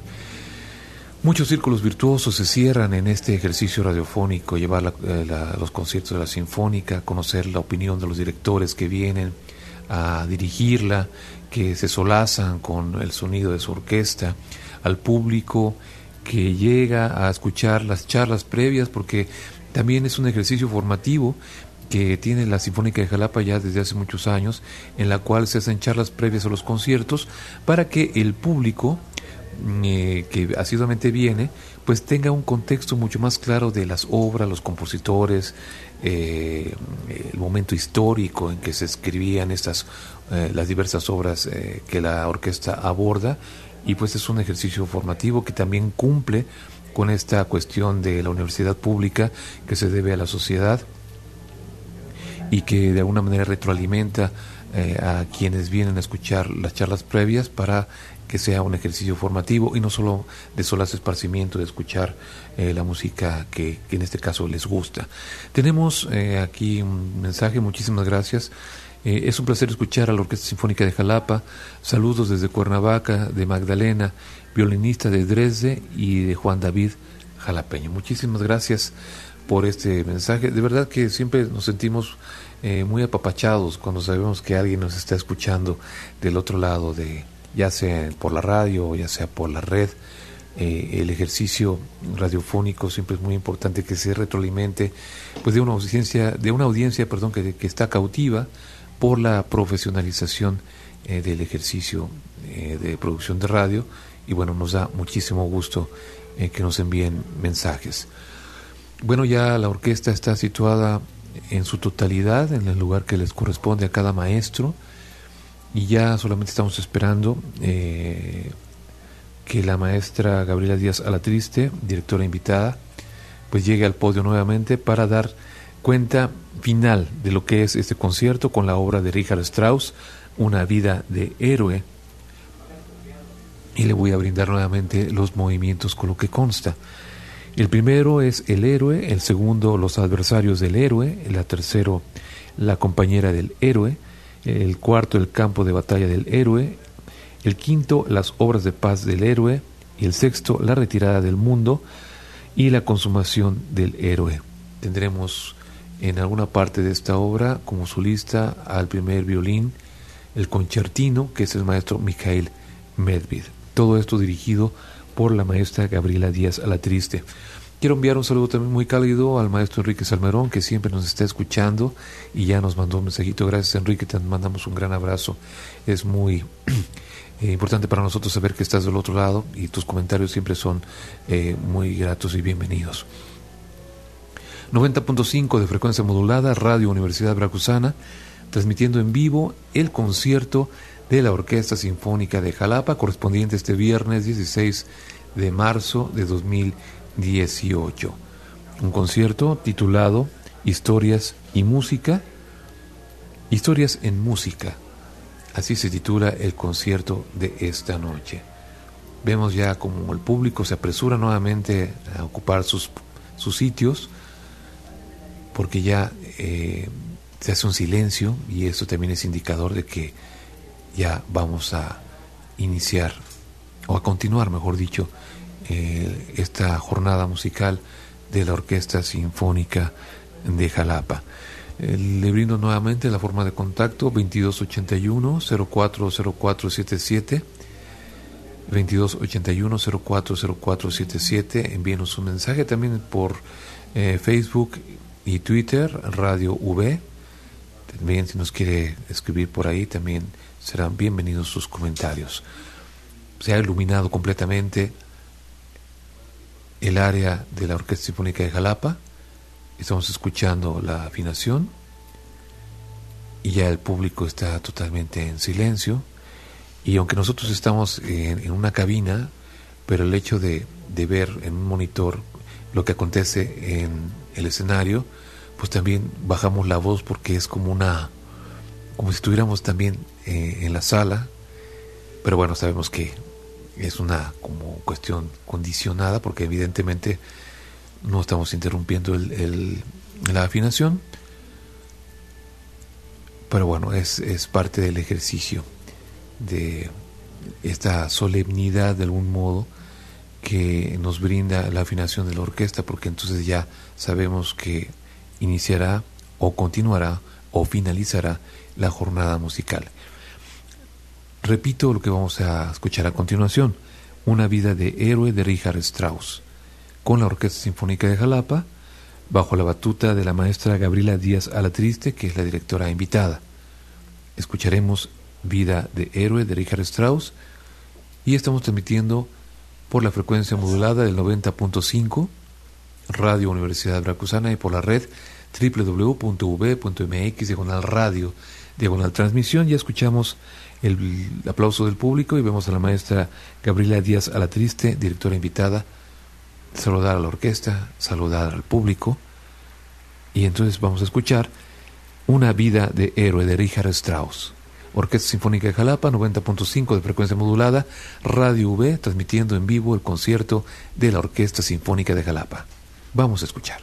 Muchos círculos virtuosos se cierran en este ejercicio radiofónico: llevar la, la, los conciertos de la Sinfónica, conocer la opinión de los directores que vienen a dirigirla, que se solazan con el sonido de su orquesta, al público que llega a escuchar las charlas previas, porque también es un ejercicio formativo que tiene la Sinfónica de Jalapa ya desde hace muchos años, en la cual se hacen charlas previas a los conciertos para que el público eh, que asiduamente viene pues tenga un contexto mucho más claro de las obras, los compositores, eh, el momento histórico en que se escribían estas eh, las diversas obras eh, que la orquesta aborda, y pues es un ejercicio formativo que también cumple con esta cuestión de la universidad pública que se debe a la sociedad y que de alguna manera retroalimenta eh, a quienes vienen a escuchar las charlas previas para que sea un ejercicio formativo y no solo de solaz esparcimiento de escuchar eh, la música que, que en este caso les gusta. Tenemos eh, aquí un mensaje, muchísimas gracias. Eh, es un placer escuchar a la Orquesta Sinfónica de Jalapa. Saludos desde Cuernavaca, de Magdalena, violinista de Dresde, y de Juan David Jalapeño. Muchísimas gracias por este mensaje. De verdad que siempre nos sentimos eh, muy apapachados cuando sabemos que alguien nos está escuchando del otro lado, de ya sea por la radio o ya sea por la red. Eh, el ejercicio radiofónico siempre es muy importante que se retroalimente pues de una audiencia, de una audiencia perdón, que, que está cautiva por la profesionalización eh, del ejercicio eh, de producción de radio, y bueno, nos da muchísimo gusto eh, que nos envíen mensajes. Bueno, ya la orquesta está situada en su totalidad en el lugar que les corresponde a cada maestro, y ya solamente estamos esperando eh, que la maestra Gabriela Díaz Alatriste, directora invitada, pues llegue al podio nuevamente para dar cuenta final de lo que es este concierto con la obra de Richard Strauss, Una vida de héroe, y le voy a brindar nuevamente los movimientos con lo que consta. El primero es el héroe, el segundo los adversarios del héroe, el tercero la compañera del héroe, el cuarto el campo de batalla del héroe, el quinto las obras de paz del héroe, y el sexto la retirada del mundo y la consumación del héroe. Tendremos en alguna parte de esta obra como solista al primer violín el concertino, que es el maestro Mikhail Medved. Todo esto dirigido por la maestra Gabriela Díaz Alatriste. Quiero enviar un saludo también muy cálido al maestro Enrique Salmerón, que siempre nos está escuchando y ya nos mandó un mensajito. Gracias, Enrique, te mandamos un gran abrazo. Es muy eh, importante para nosotros saber que estás del otro lado, y tus comentarios siempre son eh, muy gratos y bienvenidos. noventa punto cinco de frecuencia modulada, Radio Universidad Veracruzana, transmitiendo en vivo el concierto de la Orquesta Sinfónica de Jalapa, correspondiente este viernes dieciséis de marzo de dos mil dieciocho. Un concierto titulado Historias y Música, Historias en Música. Así se titula el concierto de esta noche. Vemos ya como el público se apresura nuevamente a ocupar sus, sus sitios, porque ya eh, se hace un silencio, y esto también es indicador de que ya vamos a iniciar, o a continuar, mejor dicho, eh, esta jornada musical de la Orquesta Sinfónica de Jalapa. Eh, le brindo nuevamente la forma de contacto: veintidós ochenta y uno cero cuatro cero cuatro setenta y siete, veintidós ochenta y uno cero cuatro cero cuatro setenta y siete. Envíenos un mensaje también por eh, Facebook y Twitter, Radio V. También, si nos quiere escribir por ahí, también serán bienvenidos sus comentarios. Se ha iluminado completamente el área de la Orquesta Sinfónica de Jalapa. Estamos escuchando la afinación y ya el público está totalmente en silencio. Y aunque nosotros estamos en, en una cabina, pero el hecho de, de ver en un monitor lo que acontece en el escenario, pues también bajamos la voz, porque es como una, como si estuviéramos también eh, en la sala. Pero bueno, sabemos que es una como cuestión condicionada, porque evidentemente no estamos interrumpiendo el, el, la afinación, pero bueno, es, es parte del ejercicio de esta solemnidad, de algún modo, que nos brinda la afinación de la orquesta, porque entonces ya sabemos que iniciará o continuará o finalizará la jornada musical. Repito lo que vamos a escuchar a continuación: Una vida de héroe de Richard Strauss, con la Orquesta Sinfónica de Jalapa, bajo la batuta de la maestra Gabriela Díaz Alatriste, que es la directora invitada. Escucharemos Vida de héroe de Richard Strauss y estamos transmitiendo por la frecuencia modulada del noventa punto cinco, Radio Universidad Veracruzana, y por la red doble u doble u doble u punto u b punto m x diagonal radio diagonal transmisión. Ya escuchamos el aplauso del público y vemos a la maestra Gabriela Díaz Alatriste, directora invitada, saludar a la orquesta, saludar al público, y entonces vamos a escuchar Una vida de héroe de Richard Strauss. Orquesta Sinfónica de Jalapa, noventa punto cinco de frecuencia modulada, Radio U B, transmitiendo en vivo el concierto de la Orquesta Sinfónica de Jalapa. Vamos a escuchar.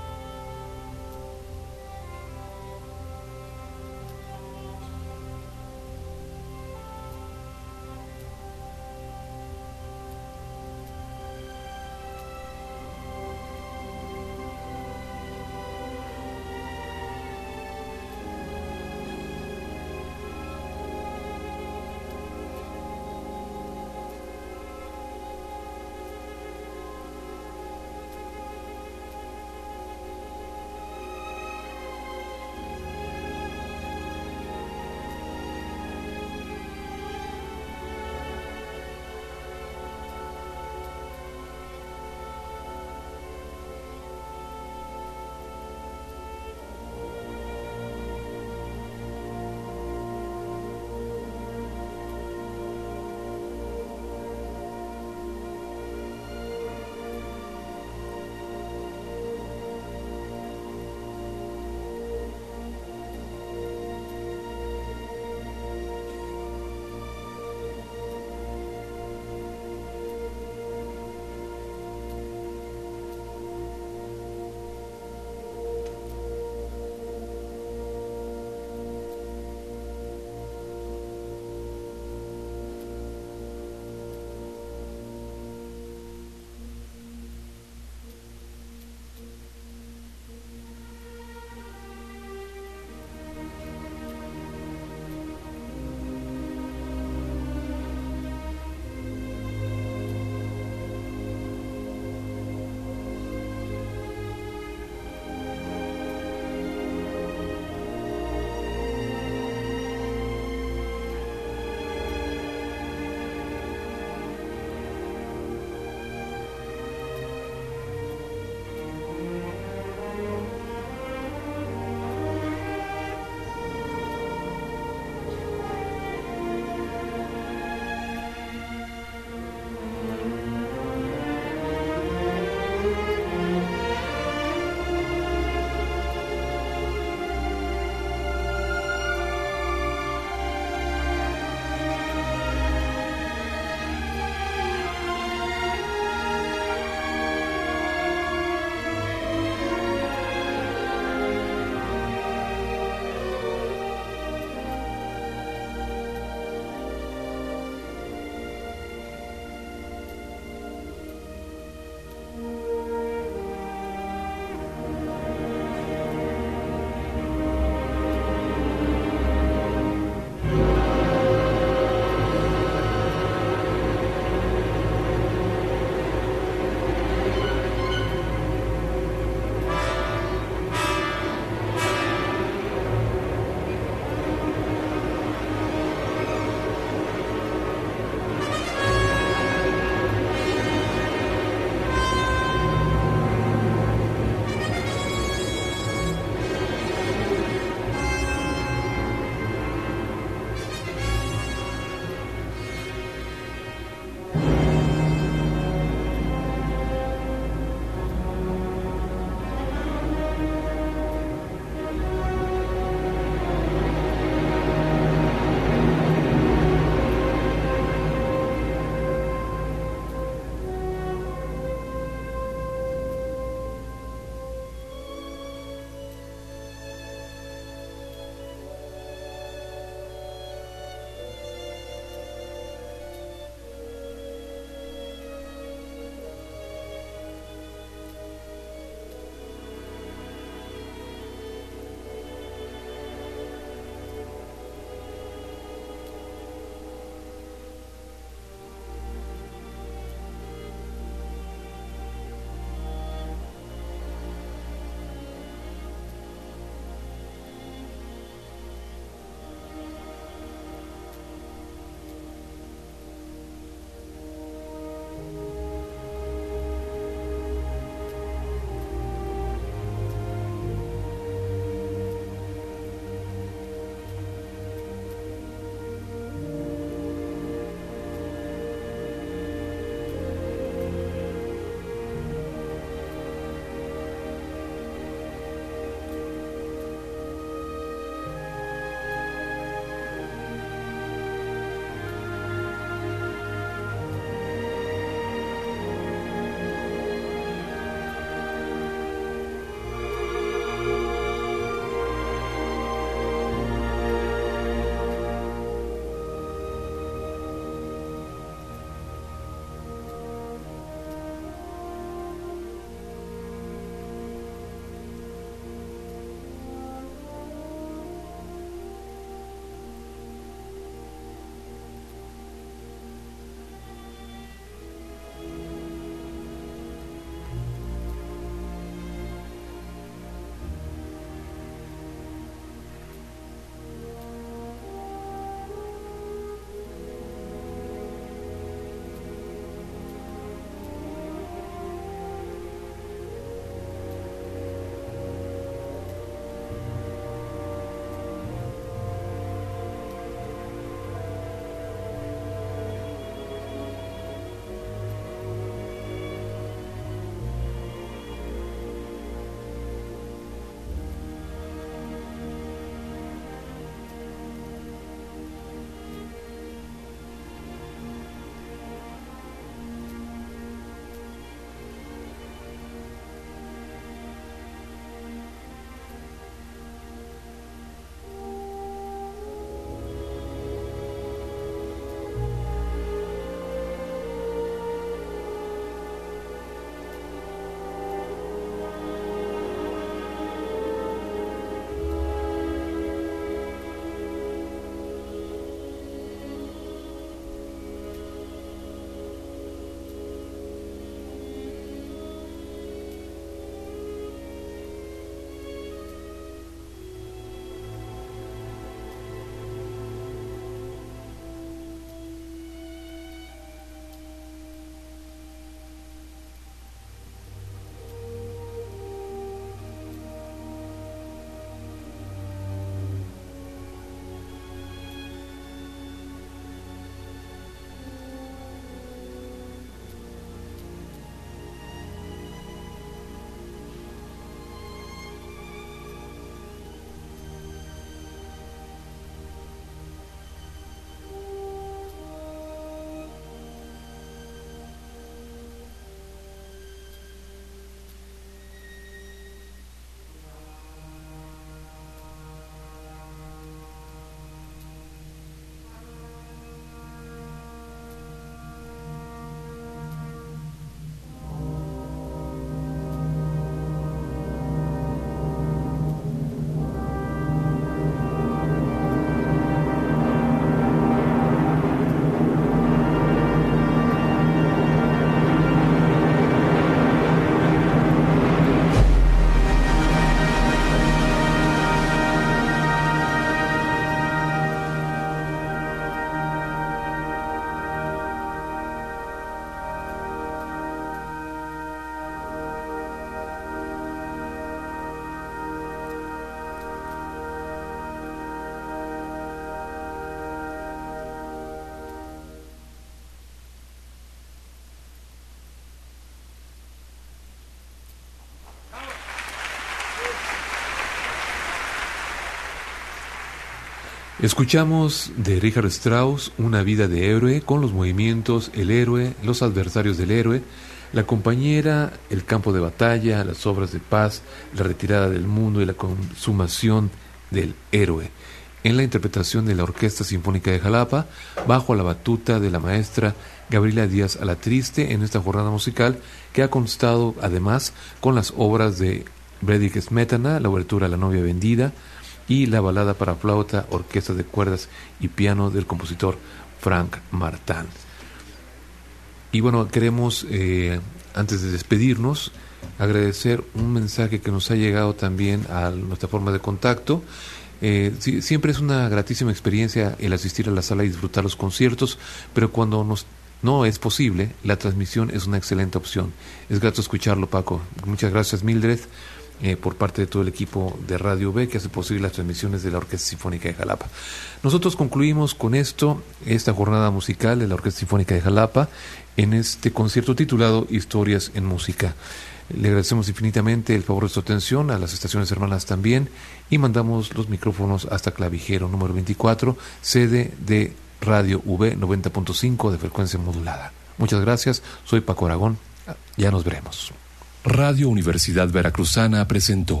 Escuchamos de Richard Strauss Una vida de héroe, con los movimientos El héroe, Los adversarios del héroe, La compañera, El campo de batalla, Las obras de paz, La retirada del mundo y la consumación del héroe, en la interpretación de la Orquesta Sinfónica de Jalapa, bajo la batuta de la maestra Gabriela Díaz Alatriste, en esta jornada musical que ha constado además con las obras de Bredick Smetana, la obertura La novia vendida y la balada para flauta, orquesta de cuerdas y piano del compositor Frank Martin. Y bueno, queremos, eh, antes de despedirnos, agradecer un mensaje que nos ha llegado también a nuestra forma de contacto. Eh, sí, siempre es una gratísima experiencia el asistir a la sala y disfrutar los conciertos, pero cuando nos, no es posible, la transmisión es una excelente opción. Es grato escucharlo, Paco. Muchas gracias, Mildred, eh, por parte de todo el equipo de Radio B que hace posible las transmisiones de la Orquesta Sinfónica de Jalapa. Nosotros concluimos con esto, esta jornada musical de la Orquesta Sinfónica de Jalapa, en este concierto titulado Historias en Música. Le agradecemos infinitamente el favor de su atención, a las estaciones hermanas también, y mandamos los micrófonos hasta Clavijero número veinticuatro, sede de Radio V noventa punto cinco de frecuencia modulada. Muchas gracias, soy Paco Aragón, ya nos veremos. Radio Universidad Veracruzana presentó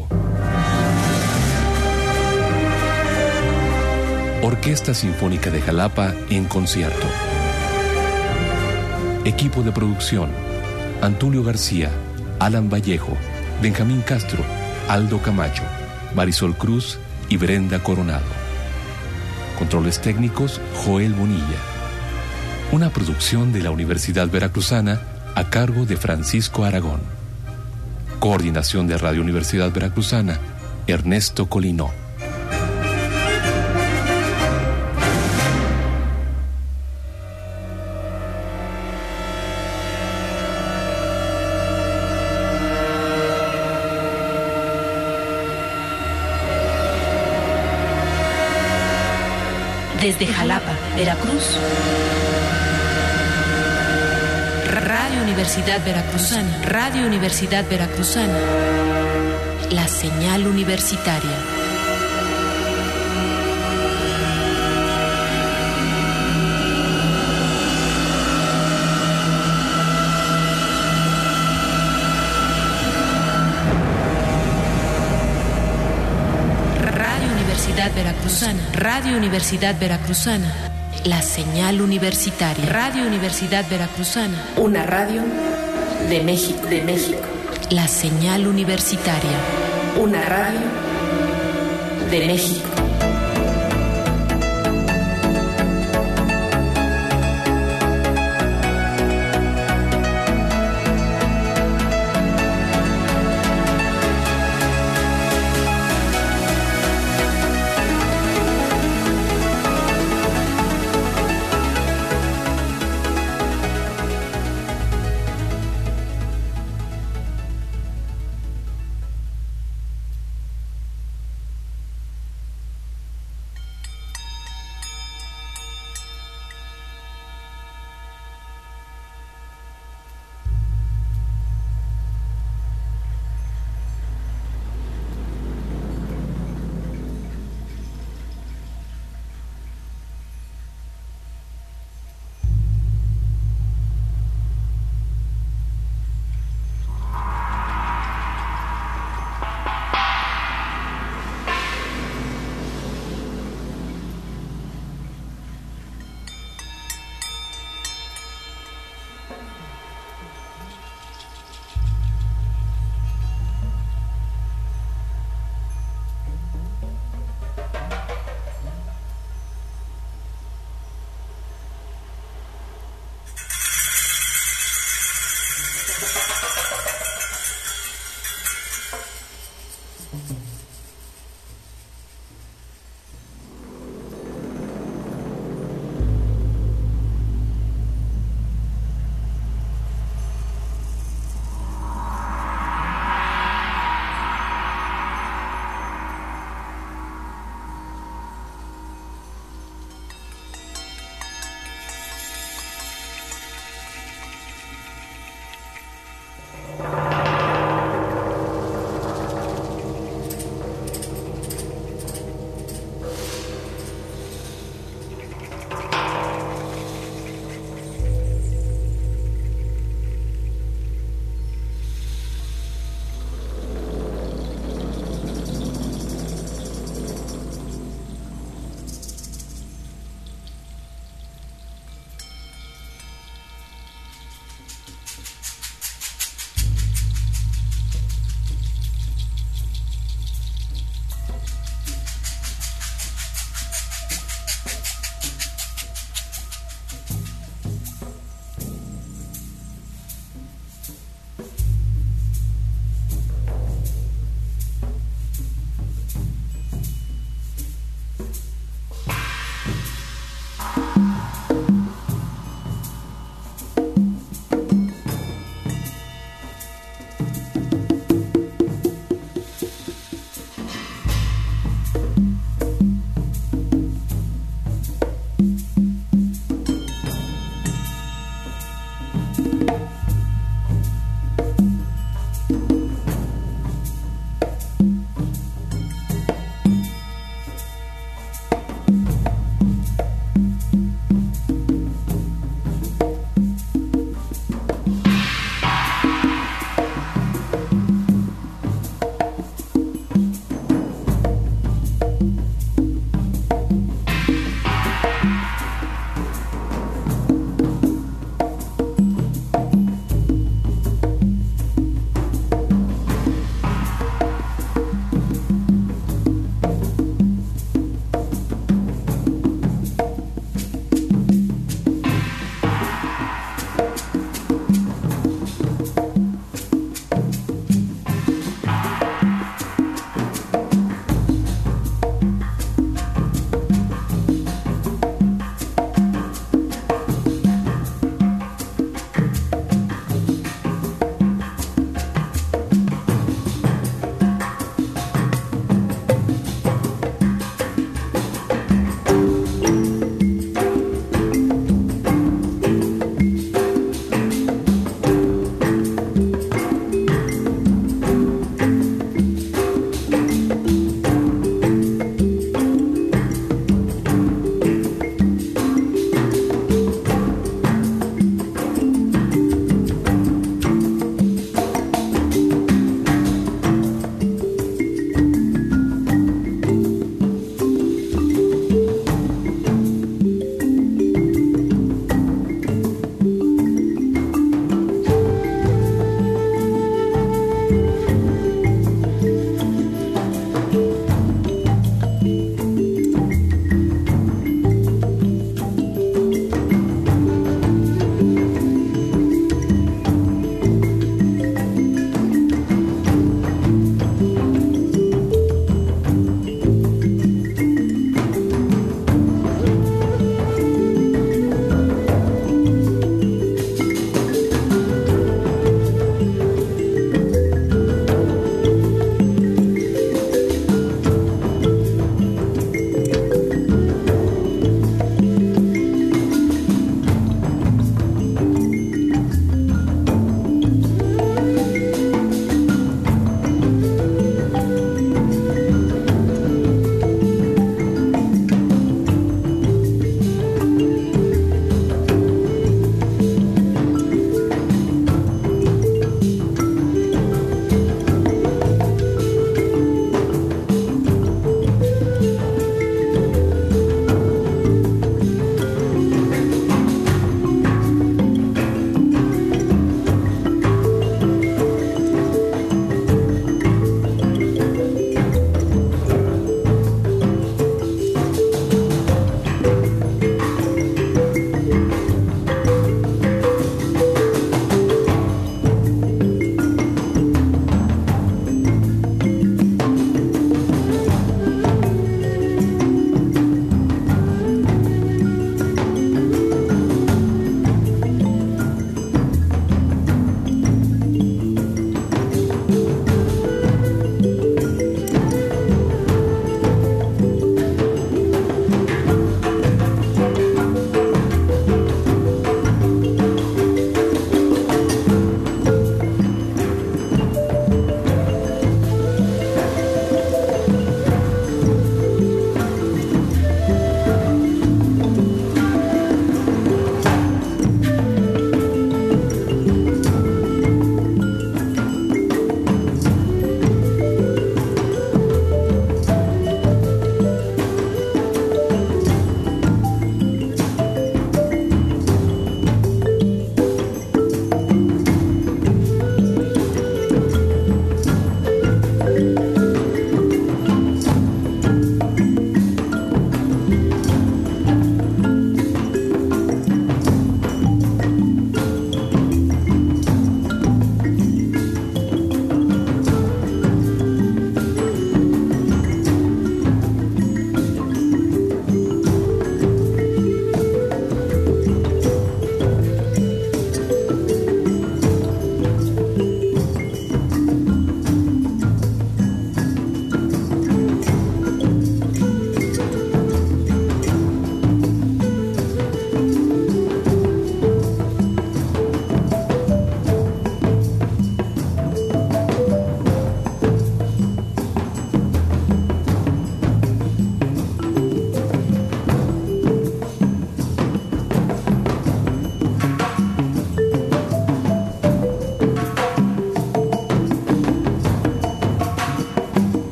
Orquesta Sinfónica de Jalapa en concierto. Equipo de producción: Antulio García, Alan Vallejo, Benjamín Castro, Aldo Camacho, Marisol Cruz y Brenda Coronado. Controles técnicos: Joel Bonilla. Una producción de la Universidad Veracruzana a cargo de Francisco Aragón. Coordinación de Radio Universidad Veracruzana, Ernesto Colinó. Desde Jalapa, Veracruz, Radio Universidad Veracruzana, Radio Universidad Veracruzana, la señal universitaria. Radio Universidad Veracruzana, Radio Universidad Veracruzana, la señal universitaria. Radio Universidad Veracruzana, una radio de México, de México. La señal universitaria, una radio de México.